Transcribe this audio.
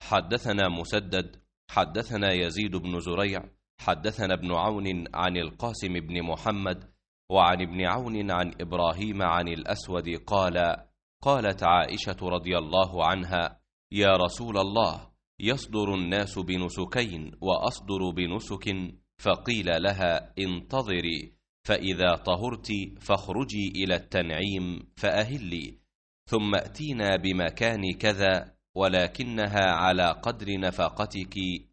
حدثنا مسدد حدثنا يزيد بن زريع حدثنا ابن عون عن القاسم بن محمد وعن ابن عون عن إبراهيم عن الأسود قال: قالت عائشة رضي الله عنها: يا رسول الله، يصدر الناس بنسكين وأصدر بنسك، فقيل لها: انتظري، فإذا طهرت فاخرجي إلى التنعيم فأهلي، ثم أتينا بمكان كذا، ولكنها على قدر نفقتك